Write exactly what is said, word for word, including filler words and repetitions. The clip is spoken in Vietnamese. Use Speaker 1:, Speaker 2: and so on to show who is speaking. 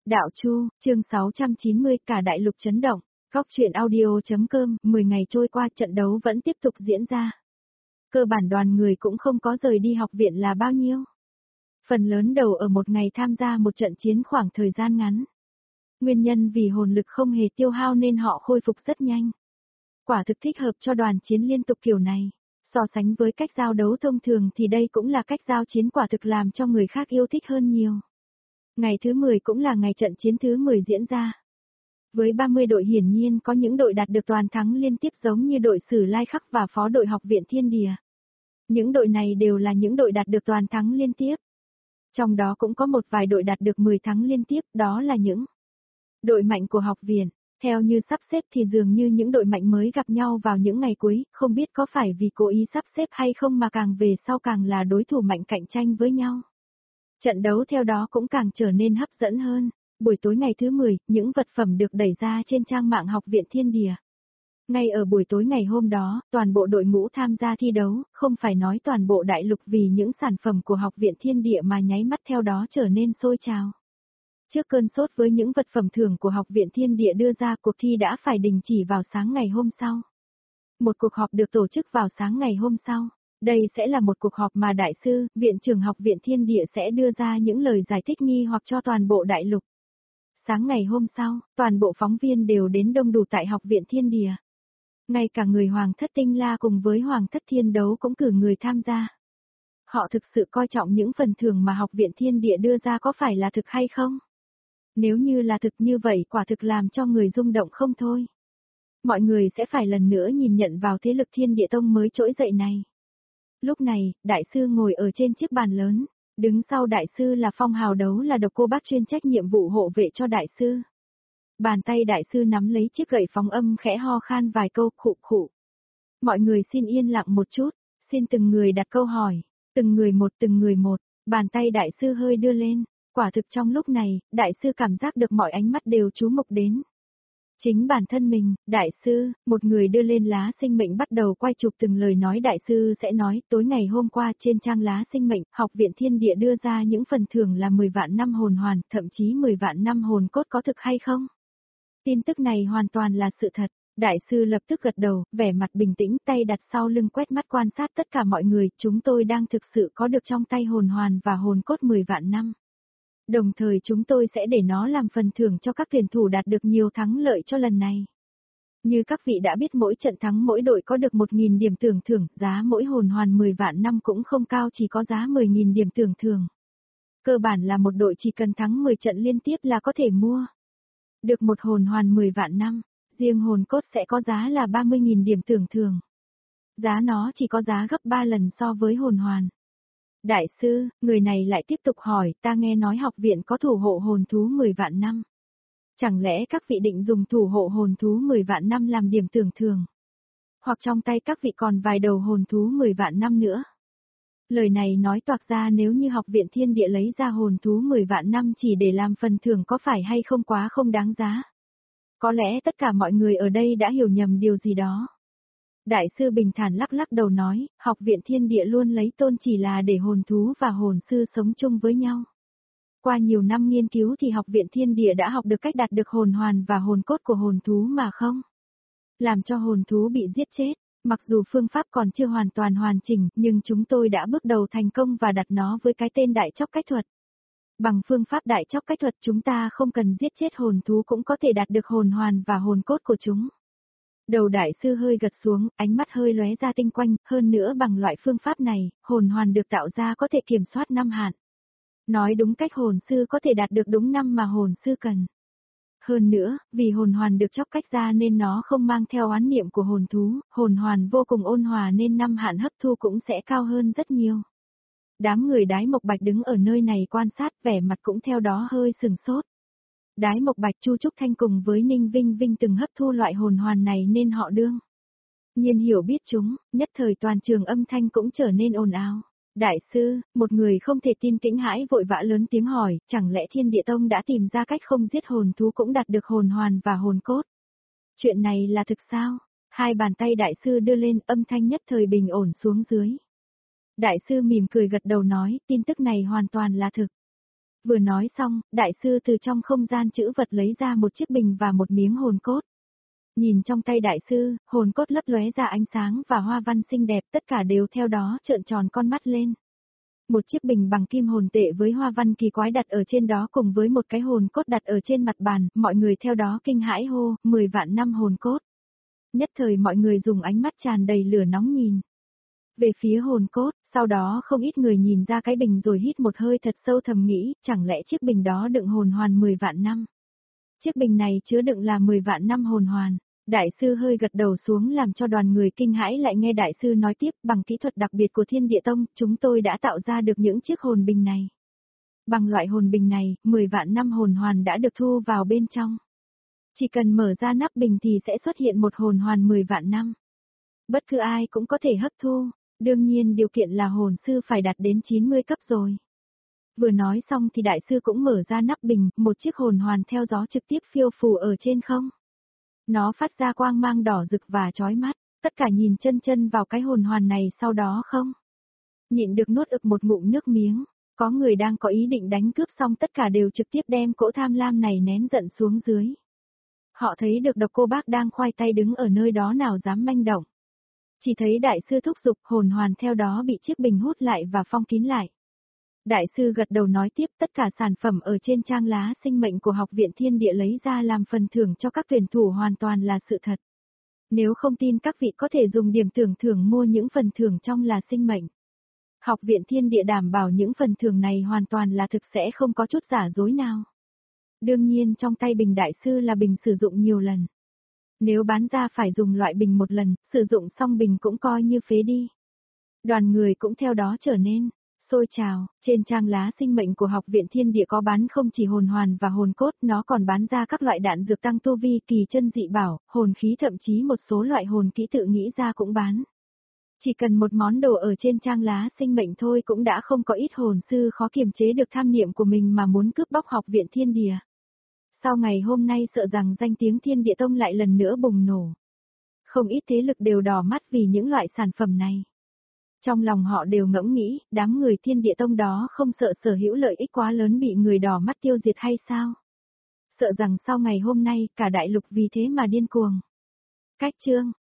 Speaker 1: Đạo Chu, chương sáu trăm chín mươi, cả đại lục chấn động. Góc truyện audio.com, mười ngày trôi qua trận đấu vẫn tiếp tục diễn ra. Cơ bản đoàn người cũng không có rời đi học viện là bao nhiêu. Phần lớn đầu ở một ngày tham gia một trận chiến khoảng thời gian ngắn. Nguyên nhân vì hồn lực không hề tiêu hao nên họ khôi phục rất nhanh. Quả thực thích hợp cho đoàn chiến liên tục kiểu này. So sánh với cách giao đấu thông thường thì đây cũng là cách giao chiến quả thực làm cho người khác yêu thích hơn nhiều. Ngày thứ mười cũng là ngày trận chiến thứ mười diễn ra. Với ba mươi đội hiển nhiên có những đội đạt được toàn thắng liên tiếp giống như đội Sử Lai Khắc và phó đội Học viện Thiên Địa. Những đội này đều là những đội đạt được toàn thắng liên tiếp. Trong đó cũng có một vài đội đạt được mười thắng liên tiếp, đó là những đội mạnh của học viện. Theo như sắp xếp thì dường như những đội mạnh mới gặp nhau vào những ngày cuối, không biết có phải vì cố ý sắp xếp hay không mà càng về sau càng là đối thủ mạnh cạnh tranh với nhau. Trận đấu theo đó cũng càng trở nên hấp dẫn hơn. Buổi tối ngày thứ mười, những vật phẩm được đẩy ra trên trang mạng Học viện Thiên Địa. Ngay ở buổi tối ngày hôm đó, toàn bộ đội ngũ tham gia thi đấu, không phải nói toàn bộ đại lục vì những sản phẩm của Học viện Thiên Địa mà nháy mắt theo đó trở nên sôi trào. Trước cơn sốt với những vật phẩm thưởng của Học viện Thiên Địa đưa ra, cuộc thi đã phải đình chỉ vào sáng ngày hôm sau. Một cuộc họp được tổ chức vào sáng ngày hôm sau. Đây sẽ là một cuộc họp mà đại sư, viện trưởng Học viện Thiên Địa sẽ đưa ra những lời giải thích nghi hoặc cho toàn bộ đại lục. Sáng ngày hôm sau, toàn bộ phóng viên đều đến đông đủ tại Học viện Thiên Địa. Ngay cả người Hoàng thất Tinh La cùng với Hoàng thất Thiên Đấu cũng cử người tham gia. Họ thực sự coi trọng những phần thưởng mà Học viện Thiên Địa đưa ra có phải là thực hay không? Nếu như là thực như vậy quả thực làm cho người rung động không thôi. Mọi người sẽ phải lần nữa nhìn nhận vào thế lực Thiên Địa Tông mới trỗi dậy này. Lúc này, đại sư ngồi ở trên chiếc bàn lớn, đứng sau đại sư là Phong Hào Đấu là độc cô bác chuyên trách nhiệm vụ hộ vệ cho đại sư. Bàn tay đại sư nắm lấy chiếc gậy phóng âm khẽ ho khan vài câu khụ khụ. Mọi người xin yên lặng một chút, xin từng người đặt câu hỏi, từng người một từng người một, bàn tay đại sư hơi đưa lên, quả thực trong lúc này, đại sư cảm giác được mọi ánh mắt đều chú mục đến. Chính bản thân mình, đại sư, một người đưa lên lá sinh mệnh bắt đầu quay chụp từng lời nói đại sư sẽ nói, tối ngày hôm qua trên trang lá sinh mệnh, Học viện Thiên Địa đưa ra những phần thưởng là mười vạn năm hồn hoàn, thậm chí mười vạn năm hồn cốt có thực hay không? Tin tức này hoàn toàn là sự thật, đại sư lập tức gật đầu, vẻ mặt bình tĩnh, tay đặt sau lưng quét mắt quan sát tất cả mọi người, chúng tôi đang thực sự có được trong tay hồn hoàn và hồn cốt mười vạn năm. Đồng thời chúng tôi sẽ để nó làm phần thưởng cho các tuyển thủ đạt được nhiều thắng lợi cho lần này. Như các vị đã biết mỗi trận thắng mỗi đội có được một nghìn điểm tưởng thưởng, giá mỗi hồn hoàn mười vạn năm cũng không cao chỉ có giá mười nghìn điểm tưởng thưởng. Cơ bản là một đội chỉ cần thắng mười trận liên tiếp là có thể mua được một hồn hoàn mười vạn năm, riêng hồn cốt sẽ có giá là ba mươi nghìn điểm tưởng thưởng. Giá nó chỉ có giá gấp ba lần so với hồn hoàn. Đại sư, người này lại tiếp tục hỏi, ta nghe nói học viện có thủ hộ hồn thú mười vạn năm. Chẳng lẽ các vị định dùng thủ hộ hồn thú mười vạn năm làm điểm tưởng thưởng? Hoặc trong tay các vị còn vài đầu hồn thú mười vạn năm nữa? Lời này nói toạc ra nếu như Học viện Thiên Địa lấy ra hồn thú mười vạn năm chỉ để làm phần thưởng có phải hay không quá không đáng giá? Có lẽ tất cả mọi người ở đây đã hiểu nhầm điều gì đó. Đại sư bình thản lắc lắc đầu nói, Học viện Thiên Địa luôn lấy tôn chỉ là để hồn thú và hồn sư sống chung với nhau. Qua nhiều năm nghiên cứu thì Học viện Thiên Địa đã học được cách đạt được hồn hoàn và hồn cốt của hồn thú mà không làm cho hồn thú bị giết chết. Mặc dù phương pháp còn chưa hoàn toàn hoàn chỉnh, nhưng chúng tôi đã bước đầu thành công và đặt nó với cái tên Đại Chóc Cách Thuật. Bằng phương pháp Đại Chóc Cách Thuật chúng ta không cần giết chết hồn thú cũng có thể đạt được hồn hoàn và hồn cốt của chúng. Đầu đại sư hơi gật xuống, ánh mắt hơi lóe ra tinh quanh, hơn nữa bằng loại phương pháp này, hồn hoàn được tạo ra có thể kiểm soát năm hạn. Nói đúng cách hồn sư có thể đạt được đúng năm mà hồn sư cần. Hơn nữa, vì hồn hoàn được chóc cách ra nên nó không mang theo oán niệm của hồn thú, hồn hoàn vô cùng ôn hòa nên năm hạn hấp thu cũng sẽ cao hơn rất nhiều. Đám người Đái Mộc Bạch đứng ở nơi này quan sát vẻ mặt cũng theo đó hơi sừng sốt. Đái Mộc Bạch Chu Trúc Thanh cùng với Ninh Vinh Vinh từng hấp thu loại hồn hoàn này nên họ đương nhiên hiểu biết chúng, nhất thời toàn trường âm thanh cũng trở nên ồn ào. Đại sư, một người không thể tin kinh hãi vội vã lớn tiếng hỏi, chẳng lẽ Thiên Địa Tông đã tìm ra cách không giết hồn thú cũng đạt được hồn hoàn và hồn cốt? Chuyện này là thực sao? Hai bàn tay đại sư đưa lên, âm thanh nhất thời bình ổn xuống dưới. Đại sư mỉm cười gật đầu nói, tin tức này hoàn toàn là thực. Vừa nói xong, đại sư từ trong không gian chữ vật lấy ra một chiếc bình và một miếng hồn cốt. Nhìn trong tay đại sư, hồn cốt lấp lóe ra ánh sáng và hoa văn xinh đẹp, tất cả đều theo đó trợn tròn con mắt lên. Một chiếc bình bằng kim hồn tệ với hoa văn kỳ quái đặt ở trên đó cùng với một cái hồn cốt đặt ở trên mặt bàn, mọi người theo đó kinh hãi hô, mười vạn năm hồn cốt. Nhất thời mọi người dùng ánh mắt tràn đầy lửa nóng nhìn về phía hồn cốt, sau đó không ít người nhìn ra cái bình rồi hít một hơi thật sâu thầm nghĩ, chẳng lẽ chiếc bình đó đựng hồn hoàn mười vạn năm. Chiếc bình này chứa đựng là mười vạn năm hồn hoàn. Đại sư hơi gật đầu xuống làm cho đoàn người kinh hãi lại nghe đại sư nói tiếp, bằng kỹ thuật đặc biệt của Thiên Địa Tông, chúng tôi đã tạo ra được những chiếc hồn bình này. Bằng loại hồn bình này, mười vạn năm hồn hoàn đã được thu vào bên trong. Chỉ cần mở ra nắp bình thì sẽ xuất hiện một hồn hoàn mười vạn năm. Bất cứ ai cũng có thể hấp thu, đương nhiên điều kiện là hồn sư phải đạt đến chín mươi cấp rồi. Vừa nói xong thì đại sư cũng mở ra nắp bình, một chiếc hồn hoàn theo gió trực tiếp phiêu phù ở trên không. Nó phát ra quang mang đỏ rực và chói mắt, tất cả nhìn chân chân vào cái hồn hoàn này sau đó không nhịn được nuốt ực một ngụm nước miếng, có người đang có ý định đánh cướp xong tất cả đều trực tiếp đem cỗ tham lam này nén giận xuống dưới. Họ thấy được Độc Cô Bác đang khoai tay đứng ở nơi đó nào dám manh động. Chỉ thấy đại sư thúc giục hồn hoàn theo đó bị chiếc bình hút lại và phong kín lại. Đại sư gật đầu nói tiếp tất cả sản phẩm ở trên trang lá sinh mệnh của Học viện Thiên Địa lấy ra làm phần thưởng cho các tuyển thủ hoàn toàn là sự thật. Nếu không tin các vị có thể dùng điểm tưởng thưởng mua những phần thưởng trong là sinh mệnh. Học viện Thiên Địa đảm bảo những phần thưởng này hoàn toàn là thực sẽ không có chút giả dối nào. Đương nhiên trong tay bình đại sư là bình sử dụng nhiều lần. Nếu bán ra phải dùng loại bình một lần, sử dụng xong bình cũng coi như phế đi. Đoàn người cũng theo đó trở nên xôi trào, trên trang lá sinh mệnh của Học viện Thiên Địa có bán không chỉ hồn hoàn và hồn cốt, nó còn bán ra các loại đạn dược tăng tu vi, kỳ chân dị bảo, hồn khí thậm chí một số loại hồn kỹ tự nghĩ ra cũng bán. Chỉ cần một món đồ ở trên trang lá sinh mệnh thôi cũng đã không có ít hồn sư khó kiềm chế được tham niệm của mình mà muốn cướp bóc Học viện Thiên Địa. Sau ngày hôm nay sợ rằng danh tiếng Thiên Địa Tông lại lần nữa bùng nổ. Không ít thế lực đều đỏ mắt vì những loại sản phẩm này. Trong lòng họ đều ngẫm nghĩ, đám người Thiên Địa Tông đó không sợ sở hữu lợi ích quá lớn bị người đỏ mắt tiêu diệt hay sao? Sợ rằng sau ngày hôm nay cả đại lục vì thế mà điên cuồng. Cách chương